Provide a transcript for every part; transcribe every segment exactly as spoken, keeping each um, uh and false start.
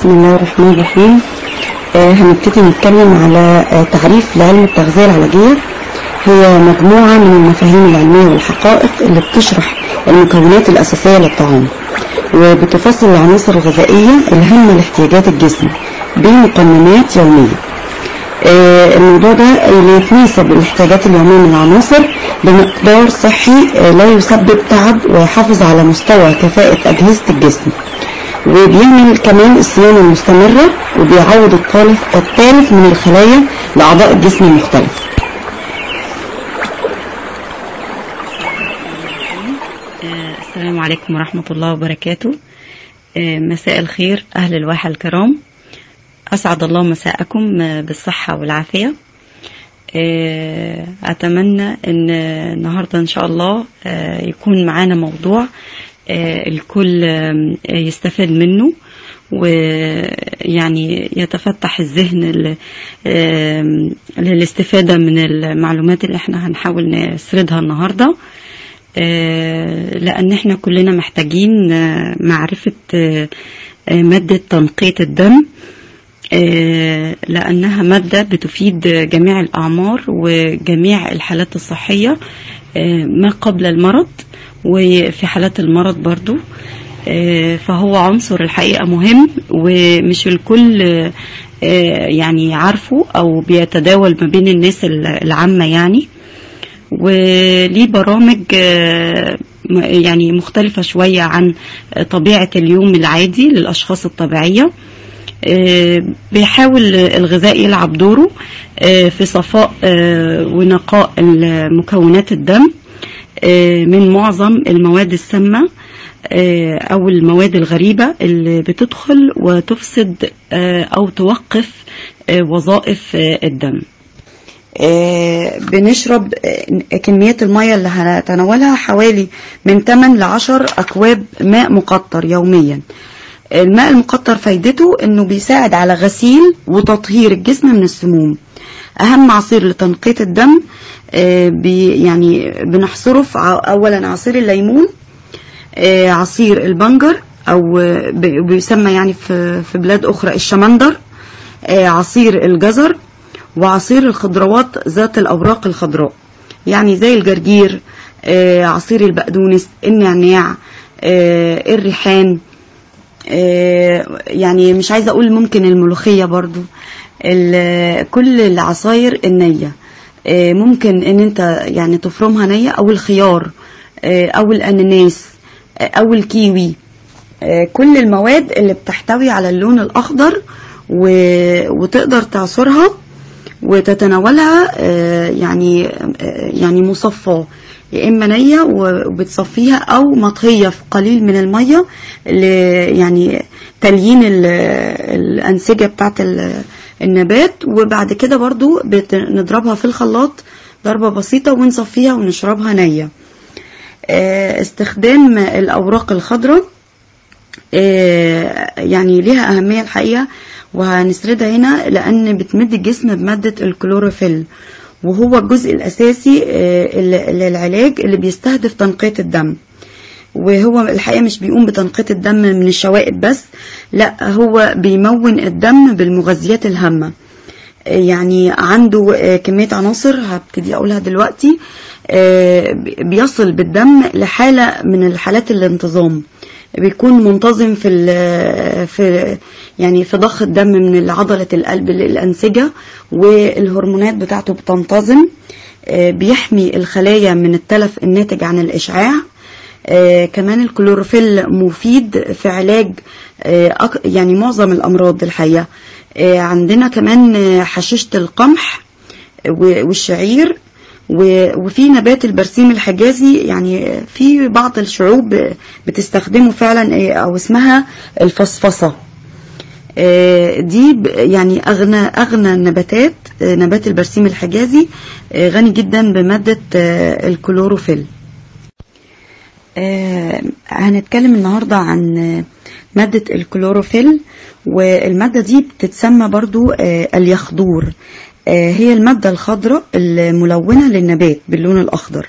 بسم الله الرحمن الرحيم. آه هنبتدي نتكلم على آه تعريف لعلم التغذية العلاجية. هي مجموعة من المفاهيم العلمية والحقائق اللي بتشرح المكونات الأساسية للطعام، وبتفصل العناصر الغذائية الهامة لاحتياجات الجسم بمقننات يومية. آه الموضوع ده اللي يتناسب الاحتياجات اليومية من العناصر بمقدار صحي آه لا يسبب تعب، ويحافظ على مستوى كفاءة أجهزة الجسم، وبيعمل كمان الصيانة المستمرة، وبيعوض الطالف التالف من الخلايا لأعضاء الجسم المختلفة. السلام عليكم ورحمة الله وبركاته. مساء الخير أهل الواحة الكرام، أسعد الله مساءكم بالصحة والعافية. أتمنى أن النهاردة إن شاء الله يكون معانا موضوع الكل يستفاد منه، ويعني يتفتح الذهن للاستفادة من المعلومات اللي احنا هنحاول نسردها النهاردة، لأن احنا كلنا محتاجين معرفة مادة تنقية الدم، لأنها مادة بتفيد جميع الأعمار وجميع الحالات الصحية ما قبل المرض وفي حالات المرض برضو. فهو عنصر الحقيقة مهم، ومش الكل يعني عارفه أو بيتداول ما بين الناس العامة يعني، وليه برامج يعني مختلفة شوية عن طبيعة اليوم العادي للأشخاص الطبيعية. بيحاول الغذاء يلعب دوره في صفاء ونقاء مكونات الدم من معظم المواد السامة أو المواد الغريبة اللي بتدخل وتفسد أو توقف وظائف الدم. بنشرب كميات المياه اللي هنتناولها حوالي من ثمانية لعشرة أكواب ماء مقطر يوميا. الماء المقطر فايدته انه بيساعد على غسيل وتطهير الجسم من السموم. اهم عصير لتنقية الدم بي يعني بنحصره في اولا عصير الليمون، عصير البنجر او بيسمى يعني في في بلاد اخرى الشمندر، عصير الجزر، وعصير الخضروات ذات الاوراق الخضراء يعني زي الجرجير، عصير البقدونس، النعناع، الريحان، يعني مش عايزة اقول ممكن الملوخية برضو، كل العصاير النية ممكن ان انت يعني تفرمها نية، او الخيار او الاناناس او الكيوي، كل المواد اللي بتحتوي على اللون الاخضر وتقدر تعصرها وتتناولها يعني يعني مصفاة، يا اما نيه وبتصفيها او مطهيه في قليل من الميه يعني تليين الانسجه بتاعه النبات، وبعد كده برضو بنضربها في الخلاط ضربه بسيطه ونصفيها ونشربها نيه. استخدام الاوراق الخضراء يعني ليها اهميه الحقيقه، وهنسردها هنا لان بتمد الجسم بماده الكلوروفيل، وهو الجزء الأساسي للعلاج اللي بيستهدف تنقية الدم. وهو الحقيقة مش بيقوم بتنقية الدم من الشوائب بس، لا هو بيمون الدم بالمغذيات الهامة. يعني عنده كمية عناصر هبتدي أقولها دلوقتي بيصل بالدم لحالة من الحالات الانتظام، بيكون منتظم في في يعني في ضخ الدم من عضلة القلب للأنسجة، والهرمونات بتاعته بتنتظم، بيحمي الخلايا من التلف الناتج عن الإشعاع. كمان الكلوروفيل مفيد في علاج يعني معظم الأمراض الحقيقة. عندنا كمان حشيشة القمح والشعير، وفي نبات البرسيم الحجازي، يعني في بعض الشعوب بتستخدمه فعلا، او اسمها الفصفصة. دي يعني اغنى اغنى النباتات، نبات البرسيم الحجازي غني جدا بمادة الكلوروفيل. هنتكلم النهاردة عن مادة الكلوروفيل، والمادة دي بتتسمى برضو اليخدور. هي المادة الخضراء الملونة للنبات باللون الأخضر.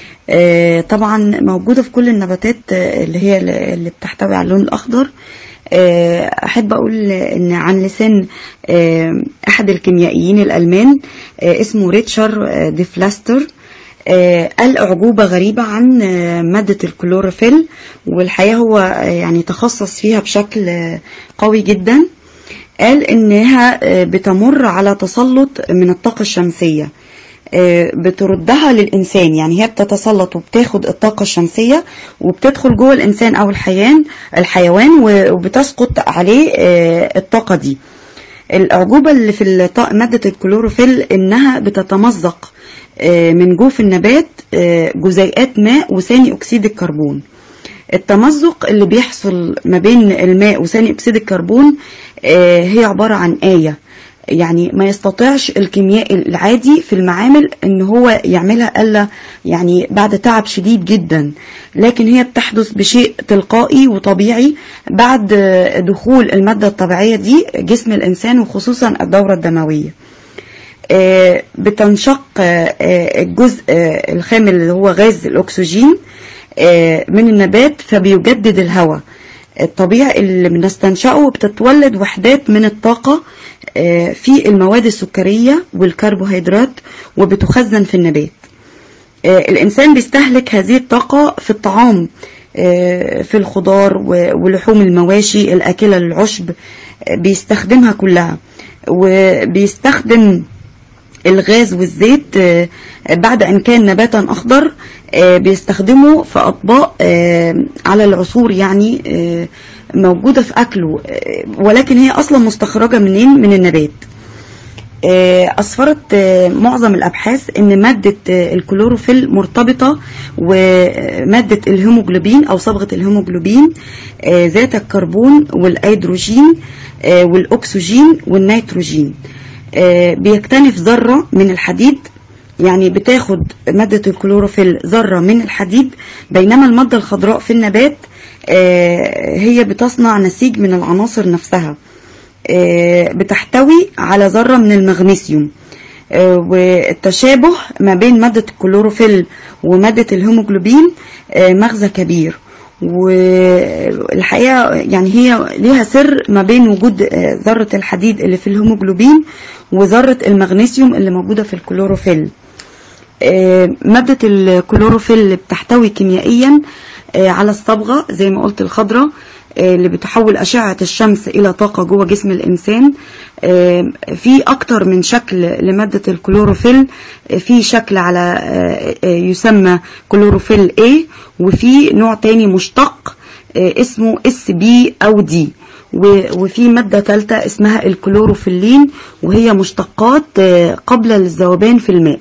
طبعا موجودة في كل النباتات اللي هي اللي بتحتوي على اللون الأخضر، أحب أقول إن عن لسان أحد الكيميائيين الألمان اسمه ريتشارد دي فلاستر، قال أعجوبة غريبة عن مادة الكلوروفيل، والحقيقة هو يعني تخصص فيها بشكل قوي جدا. قال إنها بتمر على تسلط من الطاقة الشمسية بتردها للإنسان، يعني هي بتتسلط وبتاخد الطاقة الشمسية وبتدخل جوه الإنسان أو الحيوان الحيوان وبتسقط عليه الطاقة دي. الأعجوبة اللي في مادة الكلوروفيل إنها بتتمزق من جوف النبات جزيئات ماء وثاني أكسيد الكربون. التمزق اللي بيحصل ما بين الماء وثاني أكسيد الكربون هي عبارة عن آية، يعني ما يستطيعش الكيميائي العادي في المعامل ان هو يعملها الا يعني بعد تعب شديد جدا، لكن هي بتحدث بشيء تلقائي وطبيعي بعد دخول المادة الطبيعية دي جسم الانسان وخصوصا الدورة الدموية. بتنشق الجزء الخام اللي هو غاز الاكسجين من النبات فبيجدد الهواء الطبيعي اللي بنستنشقه، بتتولد وحدات من الطاقة في المواد السكرية والكربوهيدرات وبتخزن في النبات. الإنسان بيستهلك هذه الطاقة في الطعام، في الخضار ولحوم المواشي الأكلة للعشب بيستخدمها كلها، وبيستخدم الغاز والزيت بعد أن كان نباتا أخضر بيستخدمه في أطباق على العصور يعني موجودة في أكله، ولكن هي أصلا مستخرجة منين؟ من النبات. أسفرت معظم الأبحاث أن مادة الكلوروفيل مرتبطة ومادة الهيموجلوبين أو صبغة الهيموجلوبين ذات الكربون والهيدروجين والأكسجين والنيتروجين. بيكتنف ذرة من الحديد، يعني بتاخد مادة الكلوروفيل ذرة من الحديد، بينما المادة الخضراء في النبات هي بتصنع نسيج من العناصر نفسها بتحتوي على ذرة من المغنيسيوم. والتشابه ما بين مادة الكلوروفيل ومادة الهيموجلوبين مغزى كبير، والحقيقة يعني هي ليها سر ما بين وجود ذرة الحديد اللي في الهيموجلوبين وذرة المغنيسيوم اللي موجودة في الكلوروفيل. مادة الكلوروفيل بتحتوي كيميائيا على الصبغة زي ما قلت الخضراء اللي بتحول أشعة الشمس إلى طاقة جوه جسم الإنسان. في أكتر من شكل لمادة الكلوروفيل، في شكل على يسمى كلوروفيل A، وفي نوع تاني مشتق اسمه اس بي أو دي، وفي مادة ثالثة اسمها الكلوروفيلين وهي مشتقات قابلة للذوبان في الماء.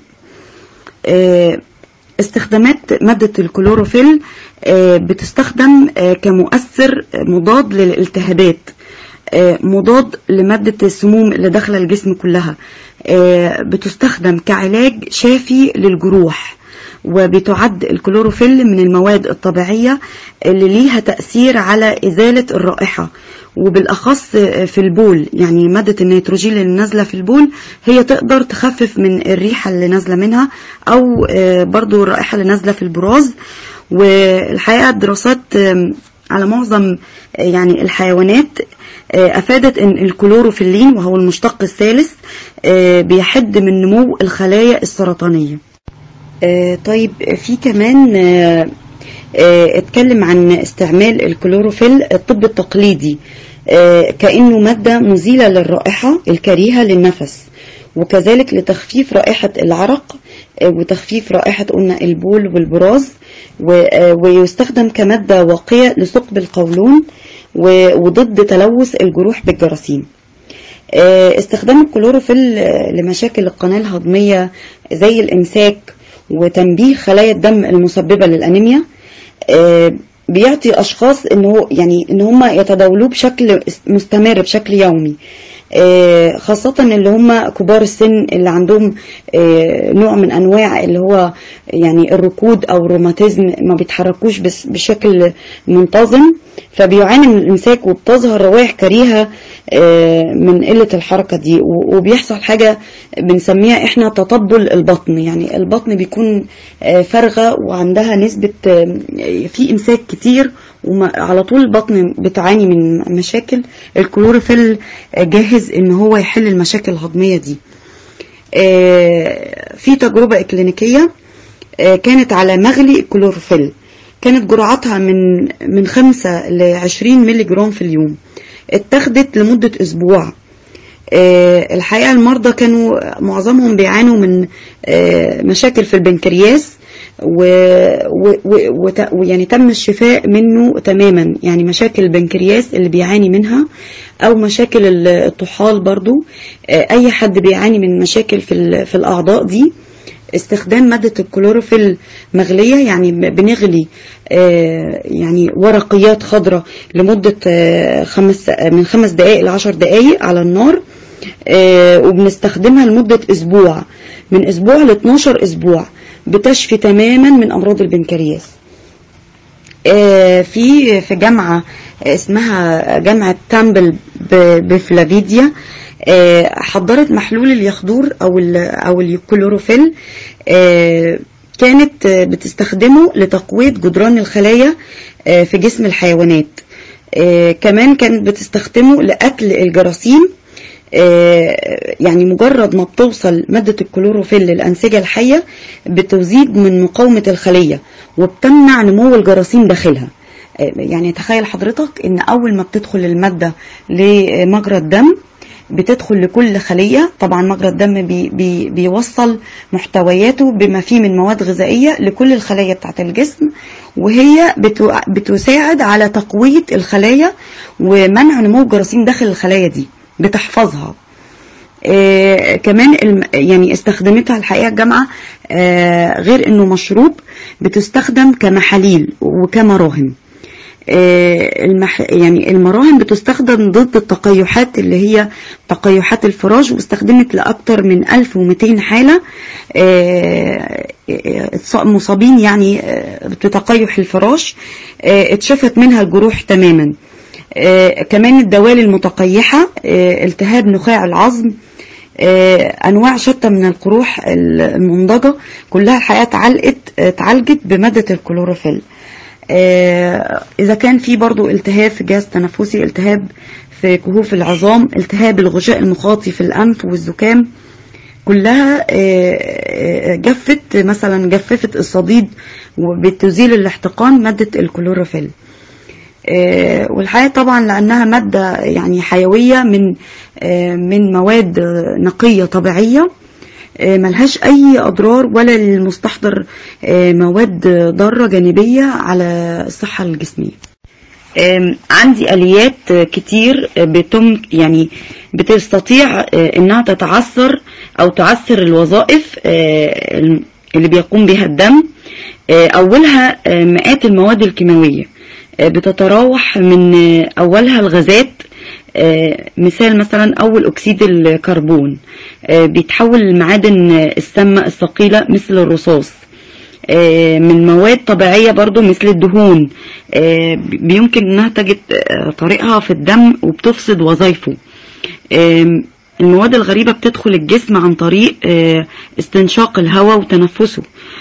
استخدامات مادة الكلوروفيل بتستخدم كمؤثر مضاد للالتهابات، مضاد لمادة السموم اللي داخله الجسم كلها، بتستخدم كعلاج شافي للجروح، وبتعد الكلوروفيل من المواد الطبيعية اللي ليها تأثير على إزالة الرائحة، وبالأخص في البول. يعني مادة النيتروجين اللي نازلة في البول هي تقدر تخفف من الريحة اللي نازلة منها، أو برضو الرائحة اللي نازلة في البراز. والحقيقة الدراسات على معظم يعني الحيوانات أفادت أن الكلوروفيلين وهو المشتق الثالث بيحد من نمو الخلايا السرطانية. طيب في كمان اتكلم عن استعمال الكلوروفيل الطب التقليدي كأنه مادة مزيلة للرائحة الكريهة للنفس، وكذلك لتخفيف رائحة العرق وتخفيف رائحة قلنا البول والبراز، ويستخدم كمادة واقية لثقب القولون وضد تلوث الجروح بالجراثيم. استخدام الكلوروفيل لمشاكل القناة الهضمية زي الإمساك وتنبيه خلايا الدم المسببة للأنيميا، بيعطي أشخاص إنه يعني إن هم يتداولوه بشكل مستمر بشكل يومي، خاصة اللي هم كبار السن اللي عندهم نوع من أنواع اللي هو يعني الركود أو الروماتيزم، ما بيتحركوش بشكل منتظم، فبيعاني من الإمساك وبتظهر روائح كريهة من قلة الحركة دي، وبيحصل حاجة بنسميها احنا تطبل البطن، يعني البطن بيكون فارغة وعندها نسبة في إمساك كتير وعلى طول البطن بتعاني من مشاكل، الكلوروفيل جاهز ان هو يحل المشاكل الهضمية دي. في تجربة اكلينيكية كانت على مغلي الكلوروفيل، كانت جرعتها من من خمسة لعشرين ملي جرام في اليوم، اتخذت لمدة اسبوع. الحقيقة المرضى كانوا معظمهم بيعانوا من مشاكل في البنكرياس، ويعني تم الشفاء منه تماما، يعني مشاكل البنكرياس اللي بيعاني منها او مشاكل الطحال برضو. اي حد بيعاني من مشاكل في في الاعضاء دي، استخدام مادة الكلوروفيل مغلية، يعني بنغلي يعني ورقيات خضراء لمدة خمس من خمس دقائق لعشر دقائق على النار، وبنستخدمها لمدة اسبوع، من اسبوع ل اتناشر اسبوع، بتشفي تماما من امراض البنكرياس. في في جامعة اسمها جامعة تامبل بفلافيديا حضرت محلول اليخدور او او الكلوروفيل، كانت بتستخدمه لتقوية جدران الخلايا في جسم الحيوانات. كمان كانت بتستخدمه لأكل الجراثيم. يعني مجرد ما بتوصل مادة الكلوروفيل للأنسجة الحية بتزيد من مقاومة الخلية وبتمنع نمو الجراثيم داخلها. يعني تخيل حضرتك ان اول ما بتدخل المادة لمجرى الدم بتدخل لكل خلية. طبعا مجرى الدم بي بي بيوصل محتوياته بما فيه من مواد غذائية لكل الخلايا بتاعت الجسم، وهي بتساعد على تقوية الخلايا ومنع نمو الجراثيم داخل الخلايا دي، بتحفظها. آه كمان يعني استخدمتها الحقيقة الجامعة آه غير انه مشروب، بتستخدم كمحاليل وكمراهم. آه المح يعني المراهم بتستخدم ضد التقيحات اللي هي تقيحات الفراش، واستخدمت لأكثر من ألف ومئتين حالة آه مصابين يعني بتقيح الفراش، آه اتشفت منها الجروح تماما. آه كمان الدوالي المتقيحة، آه التهاب نخاع العظم، آه انواع شتى من القروح المنضجة، كلها الحقيقة اتعالجت اتعالجت بمادة الكلوروفيل. آه اذا كان في برضو التهاب في الجهاز التنفسي، التهاب في كهوف العظام، التهاب الغشاء المخاطي في الانف والزكام، كلها آه جفت مثلا جففت الصديد وبتزيل الاحتقان مادة الكلوروفيل. آه والحقيقة طبعا لأنها مادة يعني حيوية من آه من مواد نقية طبيعية، آه ملهاش أي أضرار ولا للمستحضر مواد ضارة جانبية على الصحة الجسمية. عندي آليات كتير بتم يعني بتستطيع انها تتعثر او تعثر الوظائف اللي بيقوم بها الدم. اولها مئات المواد الكيماوية، بتتراوح من اولها الغازات، مثال مثلا اول اكسيد الكربون بيتحول لمعادن السامة الثقيلة مثل الرصاص، من مواد طبيعية برضو مثل الدهون بيمكن انها تجد طريقها في الدم وبتفسد وظائفه. المواد الغريبة بتدخل الجسم عن طريق استنشاق الهواء وتنفسه،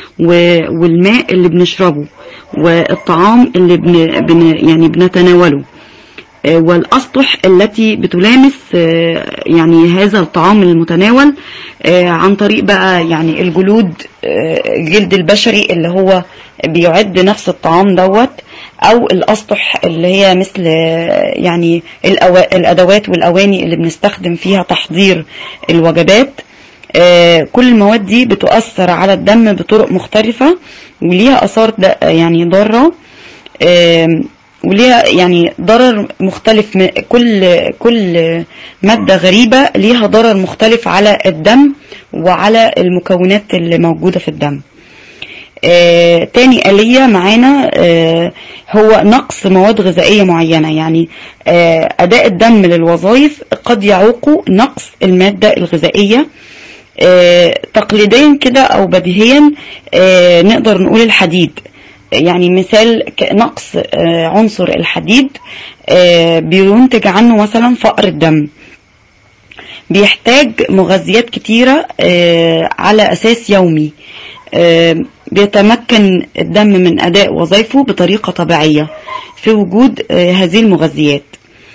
والماء اللي بنشربه، والطعام اللي بن يعني بنتناوله، والأسطح التي بتلامس يعني هذا الطعام المتناول عن طريق بقى يعني الجلود، الجلد البشري اللي هو بيعد نفس الطعام دوت، او الأسطح اللي هي مثل يعني الأدوات والأواني اللي بنستخدم فيها تحضير الوجبات. كل المواد دي بتؤثر على الدم بطرق مختلفة وليها آثار يعني ضارة، وليها يعني ضرر مختلف. كل كل مادة غريبة ليها ضرر مختلف على الدم وعلى المكونات اللي موجودة في الدم. آه تاني آلية معانا آه هو نقص مواد غذائية معينة، يعني آه أداء الدم للوظائف قد يعوق نقص المادة الغذائية. آه تقليديا كده أو بديهيا آه نقدر نقول الحديد، يعني مثال نقص آه عنصر الحديد آه بينتج عنه مثلا فقر الدم، بيحتاج مغذيات كتيرة آه على أساس يومي. آه بيتمكن الدم من أداء وظائفه بطريقة طبيعية في وجود هذه المغذيات.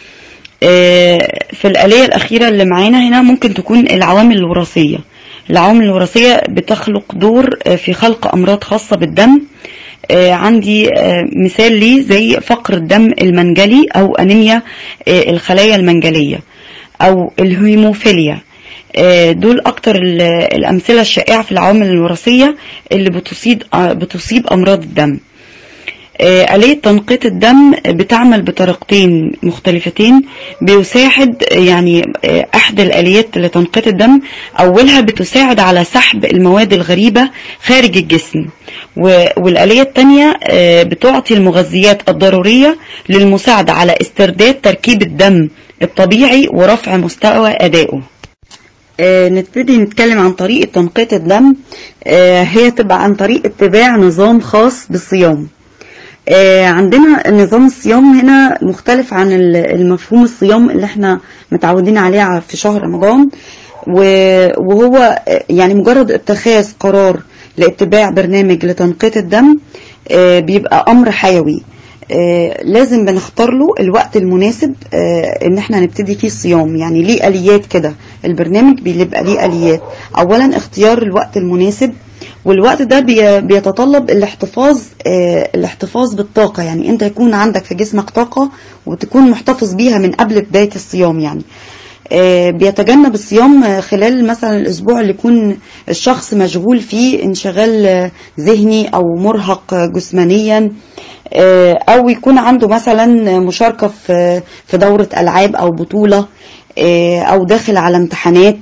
في الآلية الأخيرة اللي معانا هنا ممكن تكون العوامل الوراثية. العوامل الوراثية بتخلق دور في خلق أمراض خاصة بالدم. عندي مثال لي زي فقر الدم المنجلي أو أنيميا الخلايا المنجلية أو الهيموفيليا. دول أكتر الأمثلة الشائعة في العوامل الوراثية اللي بتصيب بتصيب أمراض الدم. آلية تنقية الدم بتعمل بطريقتين مختلفتين بيساعد، يعني أحد الآليات لتنقية الدم أولها بتساعد على سحب المواد الغريبة خارج الجسم، والآلية الثانية بتعطي المغذيات الضرورية للمساعدة على استرداد تركيب الدم الطبيعي ورفع مستوى أدائه. آه نبتدي نتكلم عن طريقة تنقية الدم. آه هي تبقى عن طريق اتباع نظام خاص بالصيام. آه عندنا نظام الصيام هنا مختلف عن المفهوم الصيام اللي احنا متعودين عليه في شهر رمضان، وهو يعني مجرد اتخاذ قرار لاتباع برنامج لتنقية الدم آه بيبقى امر حيوي. آه لازم بنختار له الوقت المناسب آه ان احنا نبتدي فيه الصيام. يعني ليه اليات كده، البرنامج بيبقى ليه اليات. اولا اختيار الوقت المناسب، والوقت ده بي بيتطلب الاحتفاظ آه الاحتفاظ بالطاقة. يعني انت يكون عندك في جسمك طاقة وتكون محتفظ بيها من قبل بداية الصيام. يعني آه بيتجنب الصيام خلال مثلا الاسبوع اللي يكون الشخص مشغول فيه انشغال ذهني او مرهق جسمانيا، او يكون عنده مثلا مشاركة في في دورة العاب او بطولة، او داخل على امتحانات.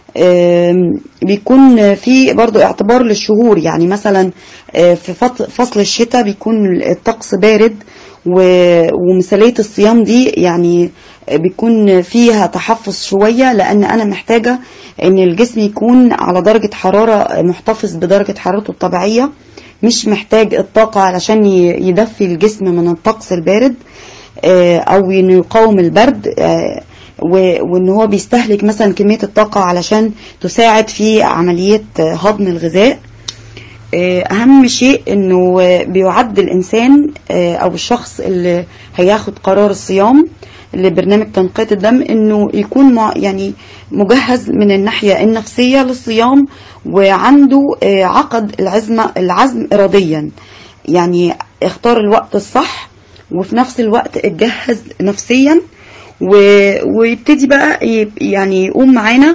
بيكون في برضو اعتبار للشهور. يعني مثلا في فصل الشتاء بيكون الطقس بارد، ومثالية الصيام دي يعني بيكون فيها تحفظ شوية، لان انا محتاجة ان الجسم يكون على درجة حرارة محتفظ بدرجة حرارته الطبيعية، مش محتاج الطاقة علشان يدفي الجسم من الطقس البارد او يقاوم البرد، وان هو بيستهلك مثلا كمية الطاقة علشان تساعد في عملية هضم الغذاء. اهم شيء انه بيعد الانسان او الشخص اللي هياخد قرار الصيام لبرنامج تنقية الدم انه يكون يعني مجهز من الناحية النفسية للصيام، وعنده عقد العزم العزم اراديا. يعني اختار الوقت الصح، وفي نفس الوقت اتجهز نفسيا، ويبتدي بقى يعني يقوم معانا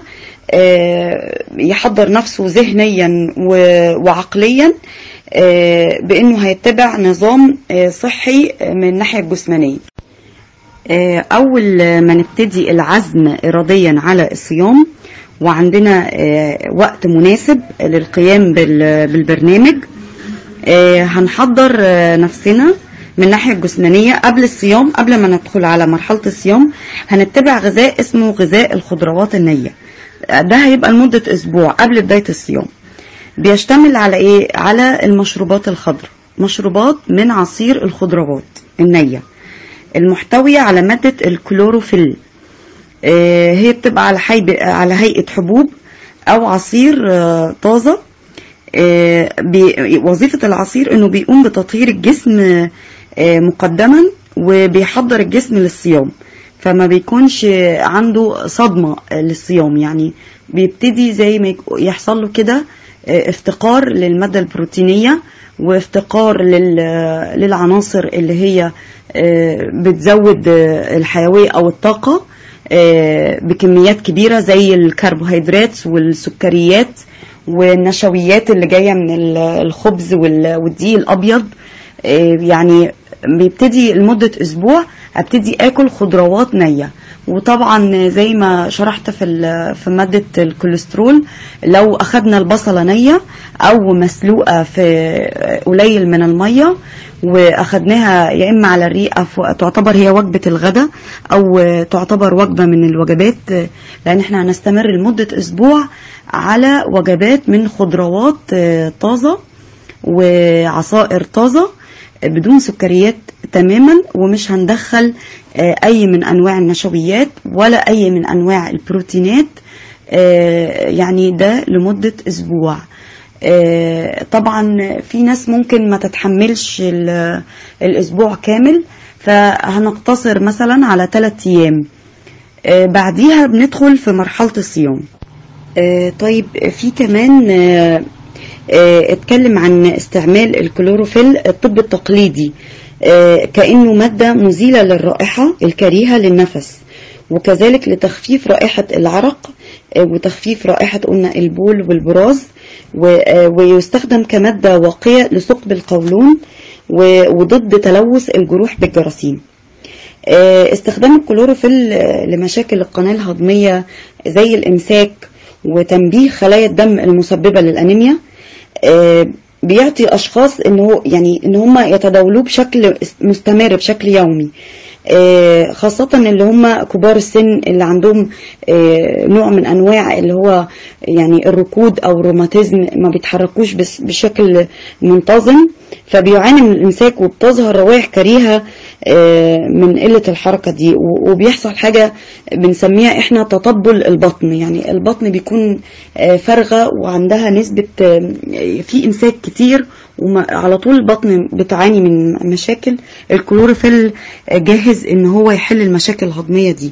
يحضر نفسه ذهنيا وعقليا بانه هيتبع نظام صحي من الناحية الجسمانية. اول ما نبتدي العزم اراديا على الصيام وعندنا وقت مناسب للقيام بالبرنامج، هنحضر نفسنا من الناحية الجسمانية قبل الصيام. قبل ما ندخل على مرحلة الصيام هنتبع غذاء اسمه غذاء الخضروات النية. ده هيبقى لمدة اسبوع قبل بداية الصيام. بيشتمل على ايه؟ على المشروبات الخضراء، مشروبات من عصير الخضروات النية المحتوية على مادة الكلوروفيل. هي بتبقى على على هيئة حبوب او عصير طازة. وظيفة العصير انه بيقوم بتطهير الجسم مقدما، وبيحضر الجسم للصيام، فما بيكونش عنده صدمة للصيام. يعني بيبتدي زي ما يحصل له كده افتقار للمادة البروتينية، وافتقار للعناصر اللي هي بتزود الحيوية او الطاقة بكميات كبيرة، زي الكربوهيدرات والسكريات والنشويات اللي جاية من الخبز والدقيق الابيض. يعني بيبتدي لمدة اسبوع ابتدي اكل خضروات نية. وطبعا زي ما شرحت في في مادة الكوليسترول، لو اخدنا البصلة نية او مسلوقة في قليل من المية واخدناها يا اما على الريقة تعتبر هي وجبة الغداء، او تعتبر وجبة من الوجبات، لان احنا هنستمر لمدة اسبوع على وجبات من خضروات طازة وعصائر طازة بدون سكريات تماما، ومش هندخل اي من انواع النشويات ولا اي من انواع البروتينات. يعني ده لمدة اسبوع. طبعا في ناس ممكن ما تتحملش الاسبوع كامل، فهنقتصر مثلا على ثلاثة ايام، بعديها بندخل في مرحلة الصيام. طيب في كمان اتكلم عن استعمال الكلوروفيل الطب التقليدي كأنه مادة مزيلة للرائحة الكريهة للنفس، وكذلك لتخفيف رائحة العرق وتخفيف رائحة قلنا البول والبراز، ويستخدم كمادة واقية لثقب القولون وضد تلوث الجروح بالجراثيم. استخدام الكلوروفيل لمشاكل القناة الهضمية زي الإمساك وتنبيه خلايا الدم المسببة للأنيميا، بيعطي أشخاص إنه يعني إن هم يتداولوه بشكل مستمر بشكل يومي، خاصة اللي هم كبار السن اللي عندهم نوع من أنواع اللي هو يعني الركود أو الروماتيزم، ما بيتحركوش بشكل منتظم، فبيعاني من الإمساك وبتظهر روائح كريهة من قلة الحركة دي، وبيحصل حاجة بنسميها احنا تطبل البطن، يعني البطن بيكون فارغة وعندها نسبة في إمساك كتير وعلى طول البطن بتعاني من مشاكل. الكلوروفيل جاهز ان هو يحل المشاكل الهضمية دي.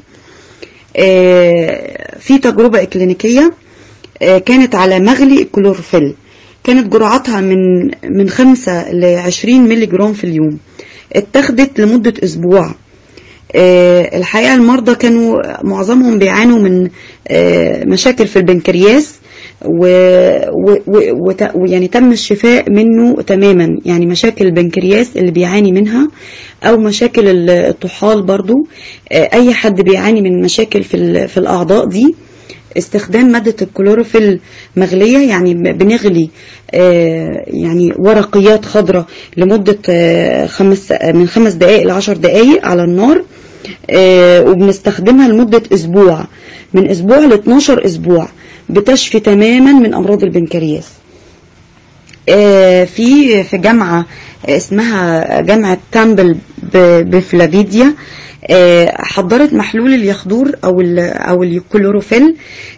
في تجربة إكلينيكية كانت على مغلي الكلوروفيل، كانت جرعتها من من خمسة لعشرين ملي جرام في اليوم، اتخذت لمدة اسبوع. الحقيقة المرضى كانوا معظمهم بيعانوا من مشاكل في البنكرياس، ويعني تم الشفاء منه تماما، يعني مشاكل البنكرياس اللي بيعاني منها او مشاكل الطحال برضو، اي حد بيعاني من مشاكل في في الاعضاء دي، استخدام مادة الكلوروفيل مغلية، يعني بنغلي يعني ورقيات خضراء لمدة خمس من خمس دقائق لعشر دقائق على النار، وبنستخدمها لمدة اسبوع، من اسبوع ل اتناشر اسبوع، بتشفي تماما من امراض البنكرياس. في في جامعة اسمها جامعة كامبل بفلافيديا حضرت محلول اليخدور او او الكلوروفيل،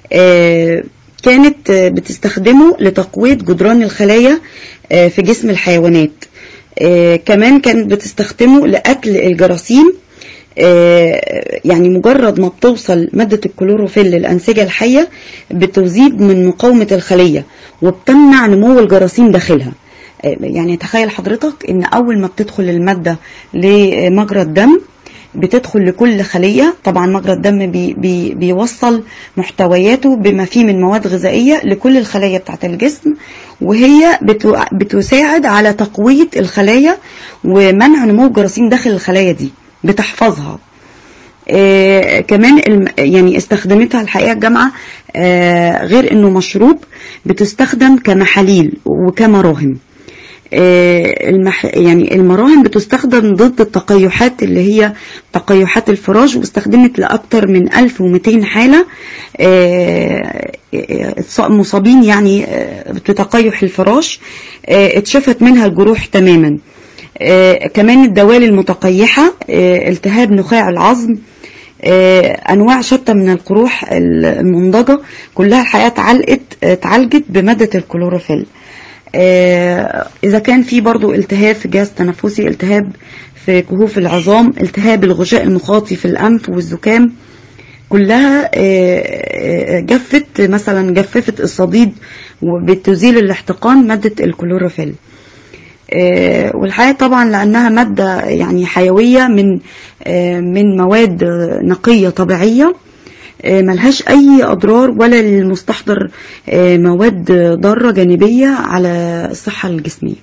كانت بتستخدمه لتقوية جدران الخلايا في جسم الحيوانات، كمان كانت بتستخدمه لأكل الجراثيم. يعني مجرد ما بتوصل مادة الكلوروفيل للأنسجة الحية بتزيد من مقاومة الخلية وبتمنع نمو الجراثيم داخلها. يعني تخيل حضرتك ان اول ما بتدخل المادة لمجرى الدم بتدخل لكل خلية، طبعا مجرى الدم بي بي بيوصل محتوياته بما فيه من مواد غذائية لكل الخلايا بتاعت الجسم، وهي بتساعد على تقوية الخلايا ومنع نمو الجراثيم داخل الخلايا دي، بتحفظها. آه كمان يعني استخدمتها الحقيقة الجامعة آه غير انه مشروب، بتستخدم كمحاليل وكمراهم. آه المح يعني المراهم بتستخدم ضد التقيحات اللي هي تقيحات الفراش، واستخدمت لأكثر من ألف ومئتين حالة آه مصابين يعني بتقيح الفراش، آه اتشفت منها الجروح تماما. آه كمان الدوالي المتقيحة، آه التهاب نخاع العظم، آه انواع شتى من القروح المنضجة، كلها الحقيقة اتعالجت اتعالجت بمادة الكلوروفيل. آه اذا كان في برضو التهاب في الجهاز التنفسي، التهاب في كهوف العظام، التهاب الغشاء المخاطي في الانف والزكام، كلها آه جفت مثلا جففت الصديد وبتزيل الاحتقان مادة الكلوروفيل. آه والحقيقة طبعا لأنها مادة يعني حيوية من آه من مواد نقية طبيعية، آه ملهاش أي أضرار ولا للمستحضر مواد ضارة جانبية على الصحة الجسمية.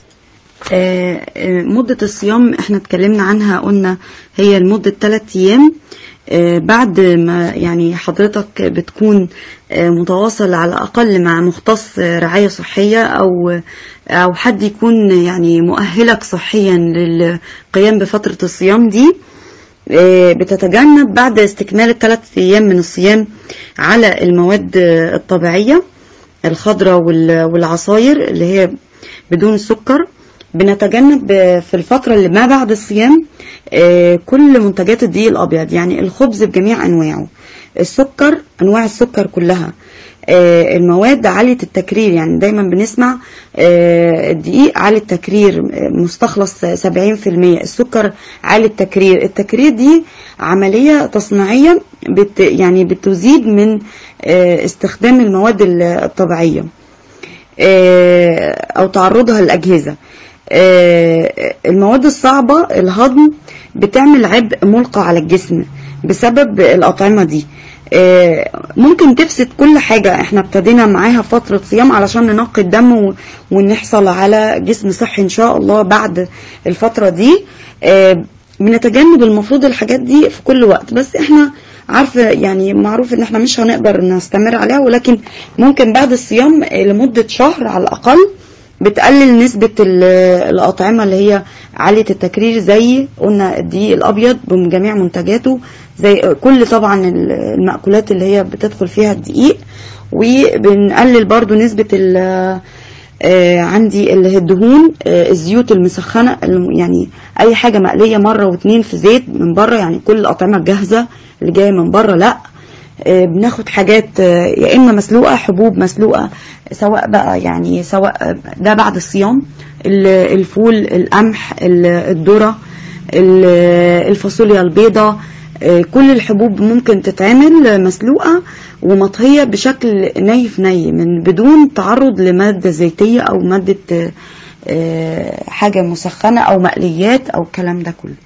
مدة الصيام احنا اتكلمنا عنها، قلنا هي لمدة ثلاثة أيام، بعد ما يعني حضرتك بتكون متواصل على الأقل مع مختص رعاية صحية أو أو حد يكون يعني مؤهلك صحيا للقيام بفترة الصيام دي، بتتجنب بعد استكمال الثلاث أيام من الصيام على المواد الطبيعية الخضراء والعصاير اللي هي بدون السكر. بنتجنب في الفترة اللي ما بعد الصيام كل منتجات الدقيق الأبيض، يعني الخبز بجميع أنواعه، السكر، أنواع السكر كلها، آه المواد عالية التكرير، يعني دايما بنسمع آه الدقيق عالي التكرير مستخلص سبعين في المية، السكر عالي التكرير. التكرير دي عملية تصنيعية بت يعني بتزيد من آه استخدام المواد الطبيعية آه او تعرضها للأجهزة. آه المواد الصعبة الهضم بتعمل عبء ملقى على الجسم بسبب الأطعمة دي. ممكن تفسد كل حاجة احنا ابتدينا معاها فترة صيام علشان ننقي الدم ونحصل على جسم صحي ان شاء الله بعد الفترة دي. بنتجنب المفروض الحاجات دي في كل وقت، بس احنا عارفة يعني معروف ان احنا مش هنقدر نستمر عليها، ولكن ممكن بعد الصيام لمدة شهر على الأقل بتقلل نسبة الأطعمة اللي هي عالية التكرير، زي قلنا الدقيق الأبيض بجميع منتجاته، زي كل طبعا المأكولات اللي هي بتدخل فيها الدقيق. وبنقلل برضو نسبة عندي اللي هي الدهون، الزيوت المسخنة، يعني أي حاجة مقلية مرة واتنين في زيت من بره، يعني كل الأطعمة الجاهزة اللي جاية من بره لأ. بناخد حاجات يا إما مسلوقة، حبوب مسلوقة، سواء بقى يعني سواء ده بعد الصيام، الفول، القمح، الذرة، الفاصوليا البيضاء، كل الحبوب ممكن تتعمل مسلوقة ومطهية بشكل ني في ني من بدون تعرض لمادة زيتية أو مادة حاجة مسخنة أو مقليات أو الكلام ده كله.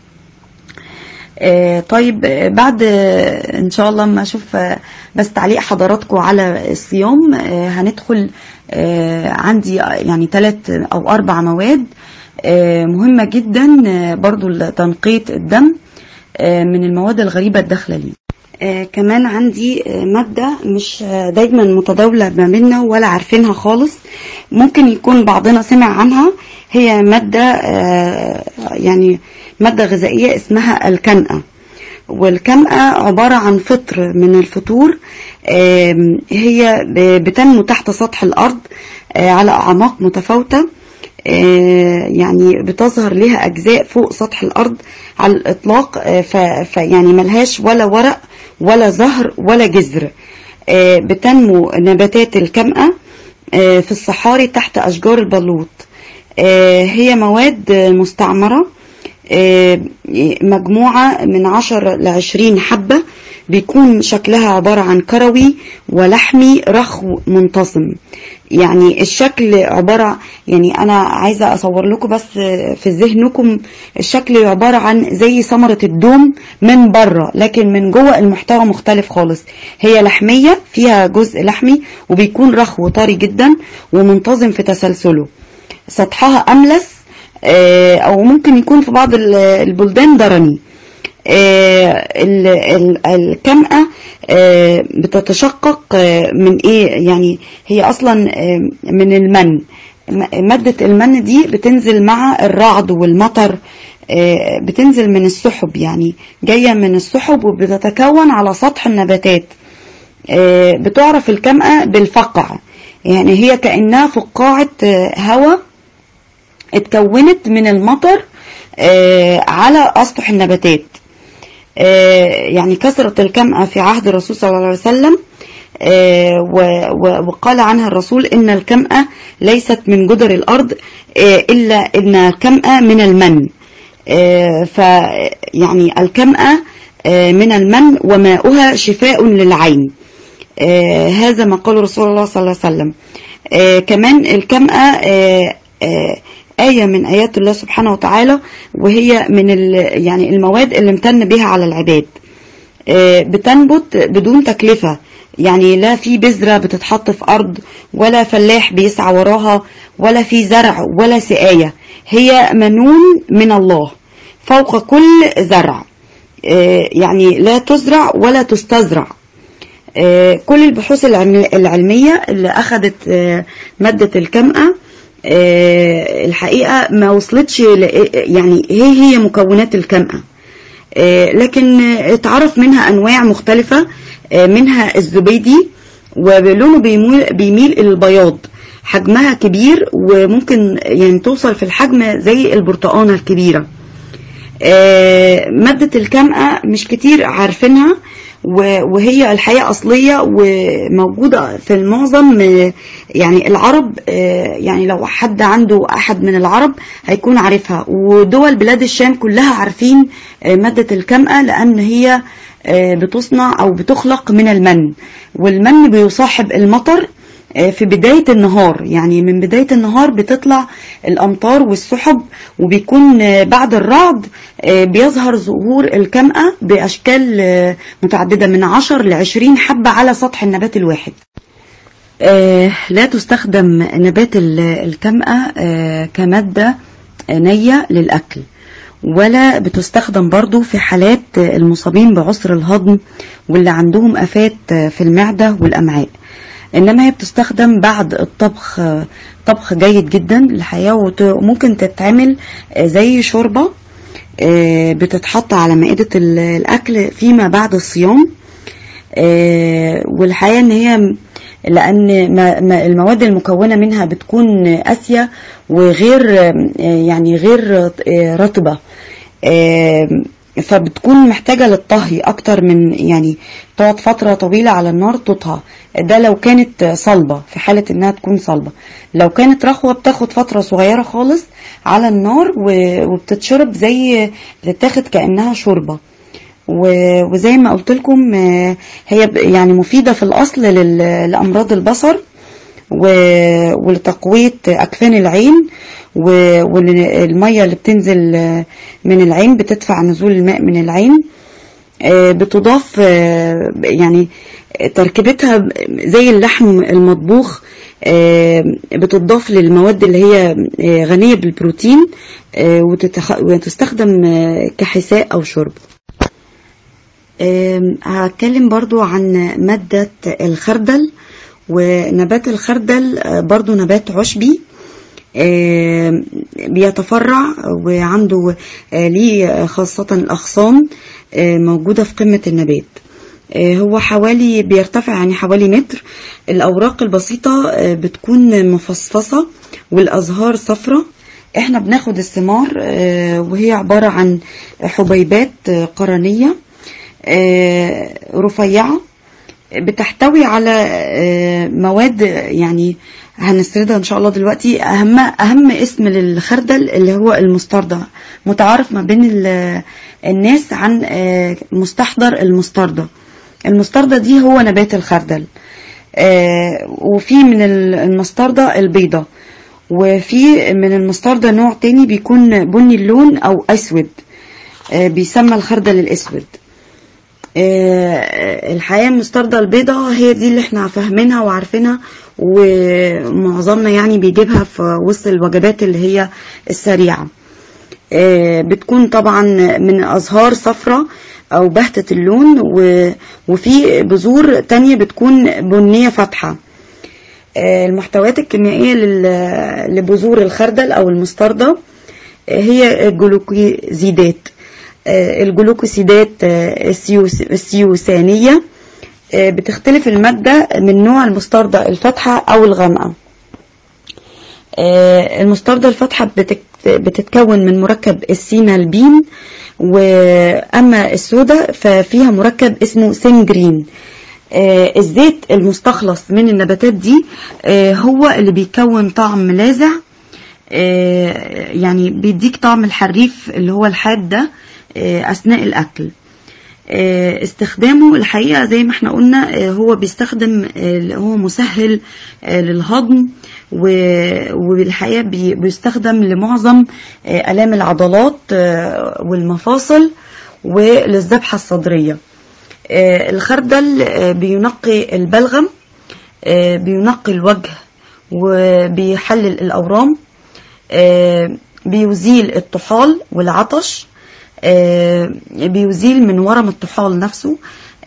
طيب بعد ان شاء الله ما اشوف بس تعليق حضراتكم على الصيام، هندخل عندي يعني ثلاث او اربع مواد مهمة جدا برضو لتنقية الدم من المواد الغريبة الداخلة لي. كمان عندي مادة مش دايما متداولة ما بيننا ولا عارفينها خالص، ممكن يكون بعضنا سمع عنها. هي مادة يعني مادة غذائية اسمها الكمأة. والكمأة عبارة عن فطر من الفطور، هي بتنمو تحت سطح الأرض على أعماق متفاوتة، يعني بتظهر لها أجزاء فوق سطح الأرض على الإطلاق، فيعني ملهاش ولا ورق ولا زهر ولا جذر. بتنمو نباتات الكمأة في الصحاري تحت أشجار البلوط. هي مواد مستعمرة، مجموعة من عشر لعشرين حبة، بيكون شكلها عبارة عن كروي ولحمي رخو منتصم. يعني الشكل عبارة، يعني أنا عايزة أصور لكم بس في ذهنكم الشكل عبارة عن زي ثمرة الدوم من بره، لكن من جوه المحتوى مختلف خالص. هي لحمية، فيها جزء لحمي، وبيكون رخو طري جدا ومنتظم في تسلسله. سطحها أملس او ممكن يكون في بعض البلدان درني. الكمأة بتتشقق من ايه؟ يعني هي اصلا من المن. مادة المن دي بتنزل مع الرعد والمطر، بتنزل من السحب، يعني جاية من السحب وبتتكون على سطح النباتات. بتعرف الكمأة بالفقع، يعني هي كأنها فقاعة هواء اتكونت من المطر على أسطح النباتات. يعني كثرت الكمأة في عهد الرسول صلى الله عليه وسلم، وقال عنها الرسول إن الكمأة ليست من جدر الأرض إلا إن الكمأة من المن. فيعني الكمأة من المن وماؤها شفاء للعين، هذا ما قال رسول الله صلى الله عليه وسلم. كمان الكمأة آية من آيات الله سبحانه وتعالى، وهي من يعني المواد اللي امتن بها على العباد. بتنبت بدون تكلفة، يعني لا في بذرة بتتحط في أرض، ولا فلاح بيسعى وراها، ولا في زرع ولا سقاية. هي منون من الله فوق كل زرع، يعني لا تزرع ولا تستزرع. كل البحوث العلمية اللي أخذت مادة الكمأة الحقيقة ما وصلتش يعني هي هي مكونات الكمأة، لكن اتعرف منها أنواع مختلفة، منها الزبيدي ولونه بيميل, بيميل إلى البياض، حجمها كبير وممكن يعني توصل في الحجم زي البرتقانة الكبيرة. مادة الكمأة مش كتير عارفينها، وهي الحقيقة أصلية وموجودة في المعظم يعني العرب، يعني لو حد عنده أحد من العرب هيكون عارفها، ودول بلاد الشام كلها عارفين مادة الكمأة لأن هي بتصنع أو بتخلق من المن، والمن بيصاحب المطر في بداية النهار، يعني من بداية النهار بتطلع الأمطار والسحب، وبيكون بعد الرعد بيظهر ظهور الكمأة بأشكال متعددة من عشر لعشرين حبة على سطح النبات الواحد. لا تستخدم نبات الكمأة كمادة نية للأكل، ولا بتستخدم برضو في حالات المصابين بعسر الهضم واللي عندهم آفات في المعدة والأمعاء، إنما هي بتستخدم بعد الطبخ طبخ جيد جدا الحقيقة، وممكن تتعمل زي شوربة بتتحط على مائدة الأكل فيما بعد الصيام. والحقيقة إن هي لأن المواد المكونة منها بتكون قاسية وغير يعني غير رطبة، فبتكون محتاجة للطهي أكتر من يعني تقعد فترة طويلة على النار تطهى، ده لو كانت صلبة، في حالة إنها تكون صلبة. لو كانت رخوة بتاخد فترة صغيرة خالص على النار وبتتشرب زي بتتاخد كأنها شوربة. وزي ما قلت لكم هي يعني مفيدة في الأصل لأمراض البصر ولتقوية أكفان العين، والمية اللي بتنزل من العين بتدفع نزول الماء من العين. بتضاف يعني تركيبتها زي اللحم المطبوخ، بتضاف للمواد اللي هي غنية بالبروتين وتستخدم كحساء أو شرب. هتكلم برضو عن مادة الخردل. ونبات الخردل برضو نبات عشبي بيتفرع وعنده ليه خاصة الأغصان موجودة في قمة النبات. هو حوالي بيرتفع يعني حوالي متر. الأوراق البسيطة بتكون مفصفصة والأزهار صفرة. احنا بناخد الثمار وهي عبارة عن حبيبات قرنية رفيعة بتحتوي على مواد يعني هنسردها ان شاء الله دلوقتي. اهم اهم اسم للخردل اللي هو المستردة، متعارف ما بين الناس عن مستحضر المستردة. المستردة دي هو نبات الخردل، وفي من المستردة البيضة، وفي من المستردة نوع تاني بيكون بني اللون او اسود بيسمى الخردل الاسود. الحقيقة المستردة البيضة هي دي اللي احنا فاهمينها وعارفينها، ومعظمنا يعني بيجيبها في وسط الوجبات اللي هي السريعة. بتكون طبعا من أزهار صفرة أو بهتة اللون، وفي بذور تانية بتكون بنية فاتحة. المحتويات الكيميائية لبذور الخردل أو المستردة هي الجلوكوزيدات. الجلوكوسيدات السيوسانية بتختلف المادة من نوع المستردة الفاتحة أو الغامقة. المستردة الفاتحة بتتكون من مركب السينالبين، وأما السوداء ففيها مركب اسمه سينجرين. الزيت المستخلص من النباتات دي هو اللي بيكون طعم لاذع، يعني بيديك طعم الحريف اللي هو الحاد ده أثناء الأكل. استخدامه الحقيقة زي ما احنا قلنا هو بيستخدم، هو مسهل للهضم، والحقيقة بيستخدم لمعظم آلام العضلات والمفاصل وللذبحة الصدرية. الخردل بينقي البلغم، بينقي الوجه وبيحلل الأورام، بيزيل الطحال والعطش، بيزيل من ورم الطحال نفسه.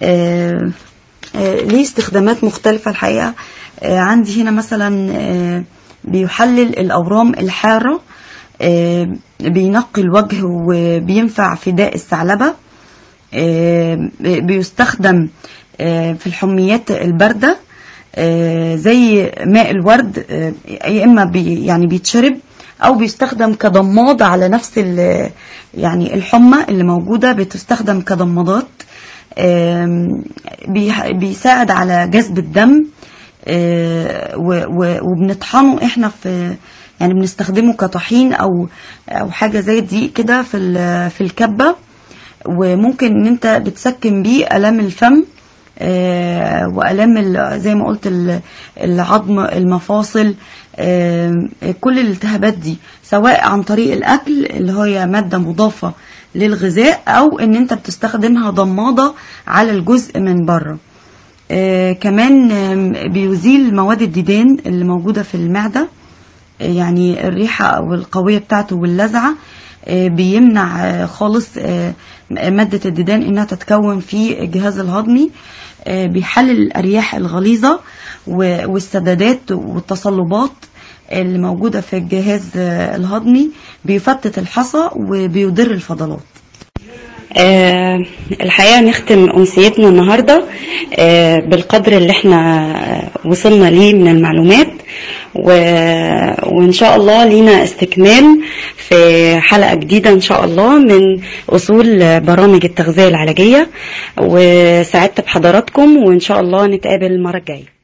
ليه استخدامات مختلفة الحقيقة. عندي هنا مثلا بيحلل الأورام الحارة، بينقي الوجه وبينفع في داء الثعلبة، بيستخدم في الحميات الباردة زي ماء الورد، يا إما بي يعني بيتشرب أو بيستخدم كضماد على نفس يعني الحمى اللي موجودة، بتستخدم كضمادات بيساعد على جذب الدم، وبنطحنه احنا في يعني بنستخدمه كطحين او او حاجه زي دي كده في في الكبه، وممكن ان انت بتسكن بيه الام الفم والام زي ما قلت العظم، المفاصل، كل الالتهابات دي، سواء عن طريق الاكل اللي هي ماده مضافه للغذاء، او ان انت بتستخدمها ضماده على الجزء من بره. آه كمان آه بيزيل مواد الديدان اللي موجودة في المعدة، آه يعني الريحة أو القوية بتاعته واللزعة، آه بيمنع آه خالص آه مادة الديدان إنها تتكون في الجهاز الهضمي، آه بيحلل الأرياح الغليظة والسدادات والتصلبات اللي موجودة في الجهاز آه الهضمي، بيفتت الحصى وبيضر الفضلات. أه الحقيقة نختم أمسيتنا النهاردة أه بالقدر اللي احنا وصلنا ليه من المعلومات، وإن شاء الله لينا استكمال في حلقة جديدة إن شاء الله من أصول برامج التغذية العلاجية، وسعدت بحضراتكم، وإن شاء الله نتقابل المرة الجاية.